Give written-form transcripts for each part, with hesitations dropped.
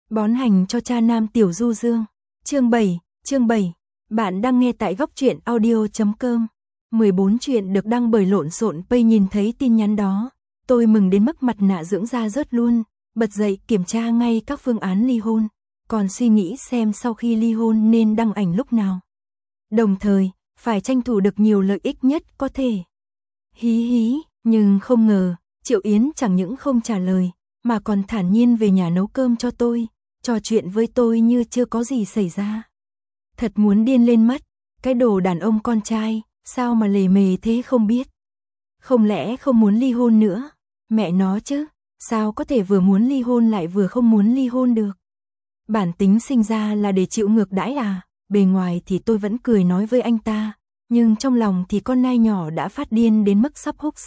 Bón hành cho cha nam Tiểu Du Dương. Chương 7. Bạn đang nghe tại góc truyện audio.com. 14 chuyện được đăng bởi Lộn Xộn Pay. Nhìn thấy tin nhắn đó, tôi mừng đến mức mặt nạ dưỡng da rớt luôn, bật dậy kiểm tra ngay các phương án ly hôn, còn suy nghĩ xem sau khi ly hôn nên đăng ảnh lúc nào. Đồng thời, phải tranh thủ được nhiều lợi ích nhất có thể. Hí hí, nhưng không ngờ, Triệu Yến chẳng những không trả lời, mà còn thản nhiên về nhà nấu cơm cho tôi, trò chuyện với tôi như chưa có gì xảy ra. Thật muốn điên lên mất, cái đồ đàn ông con trai, sao mà lề mề thế không biết. Không lẽ không muốn ly hôn nữa? Mẹ nó chứ, sao có thể vừa muốn ly hôn lại vừa không muốn ly hôn được? Bản tính sinh ra là để chịu ngược đãi à? Bề ngoài thì tôi vẫn cười nói với anh ta, nhưng trong lòng thì con nai nhỏ đã phát điên đến mức sắp húc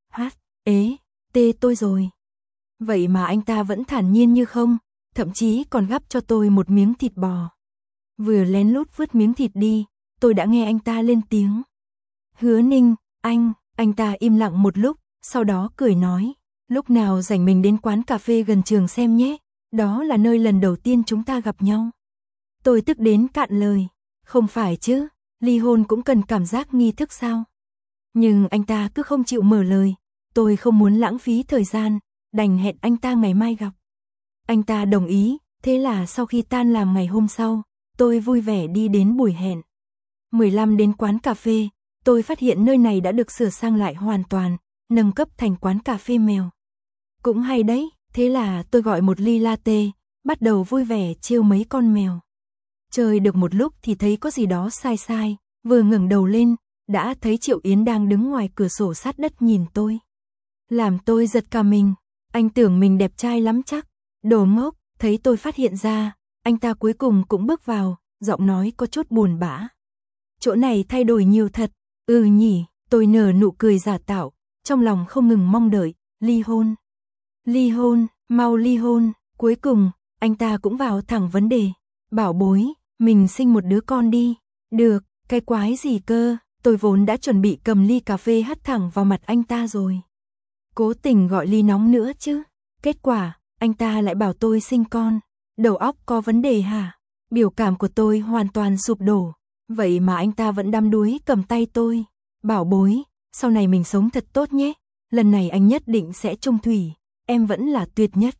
tê tôi rồi. Vậy mà anh ta vẫn thản nhiên như không, thậm chí còn gắp cho tôi một miếng thịt bò. Vừa lén lút vứt miếng thịt đi, tôi đã nghe anh ta lên tiếng. Hứa Ninh, anh ta im lặng một lúc, sau đó cười nói, lúc nào rảnh mình đến quán cà phê gần trường xem nhé, đó là nơi lần đầu tiên chúng ta gặp nhau. Tôi tức đến cạn lời, không phải chứ, ly hôn cũng cần cảm giác nghi thức sao? Nhưng anh ta cứ không chịu mở lời, tôi không muốn lãng phí thời gian, đành hẹn anh ta ngày mai gặp. Anh ta đồng ý, thế là sau khi tan làm ngày hôm sau, tôi vui vẻ đi đến buổi hẹn. 15 đến quán cà phê, tôi phát hiện nơi này đã được sửa sang lại hoàn toàn, nâng cấp thành quán cà phê mèo. Cũng hay đấy, thế là tôi gọi một ly latte, bắt đầu vui vẻ trêu mấy con mèo. Chơi được một lúc thì thấy có gì đó sai, vừa ngẩng đầu lên, đã thấy Triệu Yến đang đứng ngoài cửa sổ sát đất nhìn tôi. Làm tôi giật cả mình, anh tưởng mình đẹp trai lắm chắc, đồ ngốc, thấy tôi phát hiện ra, anh ta cuối cùng cũng bước vào, giọng nói có chút buồn bã. Chỗ này thay đổi nhiều thật, nhỉ, tôi nở nụ cười giả tạo, trong lòng không ngừng mong đợi, ly hôn, mau ly hôn. Cuối cùng, anh ta cũng vào thẳng vấn đề, bảo bối, mình sinh một đứa con đi. Được, cái quái gì cơ, tôi vốn đã chuẩn bị cầm ly cà phê hất thẳng vào mặt anh ta rồi. Cố tình gọi ly nóng nữa chứ, kết quả, anh ta lại bảo tôi sinh con, đầu óc có vấn đề hả? Biểu cảm của tôi hoàn toàn sụp đổ, vậy mà anh ta vẫn đắm đuối cầm tay tôi, bảo bối, sau này mình sống thật tốt nhé, lần này anh nhất định sẽ chung thủy, em vẫn là tuyệt nhất.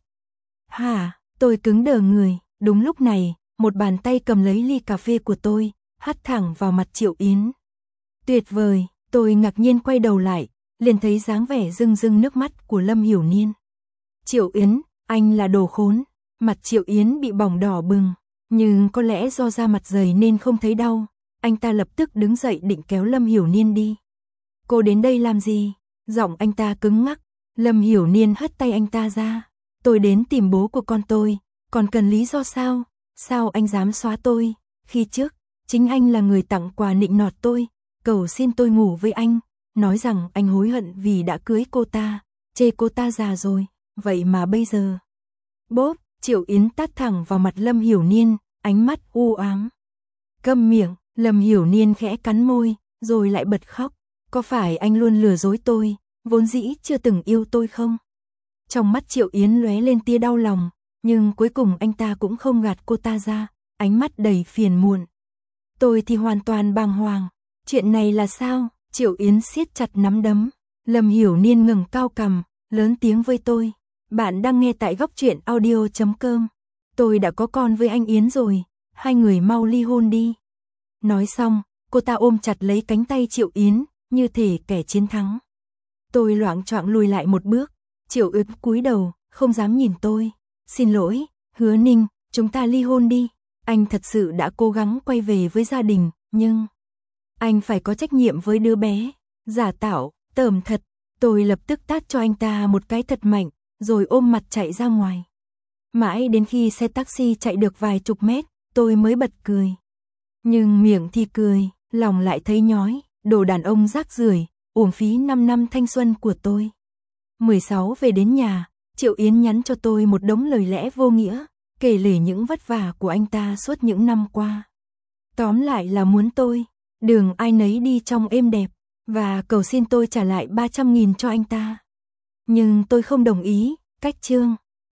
Hả, tôi cứng đờ người, đúng lúc này, một bàn tay cầm lấy ly cà phê của tôi, hất thẳng vào mặt Triệu Yến. Tuyệt vời, tôi ngạc nhiên quay đầu lại, liền thấy dáng vẻ rưng rưng nước mắt của Lâm Hiểu Niên. Triệu Yến, anh là đồ khốn. Mặt Triệu Yến bị bỏng đỏ bừng, nhưng có lẽ do da mặt dày nên không thấy đau. Anh ta lập tức đứng dậy định kéo Lâm Hiểu Niên đi. Cô đến đây làm gì? Giọng anh ta cứng ngắc. Lâm Hiểu Niên hất tay anh ta ra. Tôi đến tìm bố của con tôi, còn cần lý do sao? Sao anh dám xóa tôi? Khi trước, chính anh là người tặng quà nịnh nọt tôi, cầu xin tôi ngủ với anh, nói rằng anh hối hận vì đã cưới cô ta, chê cô ta già rồi, vậy mà bây giờ. Bốp, Triệu Yến tát thẳng vào mặt Lâm Hiểu Niên, ánh mắt u ám. Câm miệng, Lâm Hiểu Niên khẽ cắn môi, rồi lại bật khóc. Có phải anh luôn lừa dối tôi, vốn dĩ chưa từng yêu tôi không? Trong mắt Triệu Yến lóe lên tia đau lòng, nhưng cuối cùng anh ta cũng không gạt cô ta ra, ánh mắt đầy phiền muộn. Tôi thì hoàn toàn bàng hoàng, chuyện này là sao? Triệu Yến siết chặt nắm đấm, Lâm Hiểu Niên ngẩng cao cằm, lớn tiếng với tôi. Bạn đang nghe tại góc truyện audio.com. Tôi đã có con với anh Yến rồi, hai người mau ly hôn đi. Nói xong, cô ta ôm chặt lấy cánh tay Triệu Yến, như thể kẻ chiến thắng. Tôi loạng choạng lùi lại một bước, Triệu Yến cúi đầu, không dám nhìn tôi. Xin lỗi, Hứa Ninh, chúng ta ly hôn đi. Anh thật sự đã cố gắng quay về với gia đình, nhưng anh phải có trách nhiệm với đứa bé. Giả tạo, tởm thật. Tôi lập tức tát cho anh ta một cái thật mạnh, rồi ôm mặt chạy ra ngoài. Mãi đến khi xe taxi chạy được vài chục mét, tôi mới bật cười. Nhưng miệng thì cười, lòng lại thấy nhói, đồ đàn ông rác rưởi, uổng phí 5 năm thanh xuân của tôi. 16 về đến nhà, Triệu Yến nhắn cho tôi một đống lời lẽ vô nghĩa, kể lể những vất vả của anh ta suốt những năm qua. Tóm lại là muốn tôi, đường ai nấy đi trong êm đẹp, và cầu xin tôi trả lại 300.000 cho anh ta. Nhưng tôi không đồng ý, cách chương.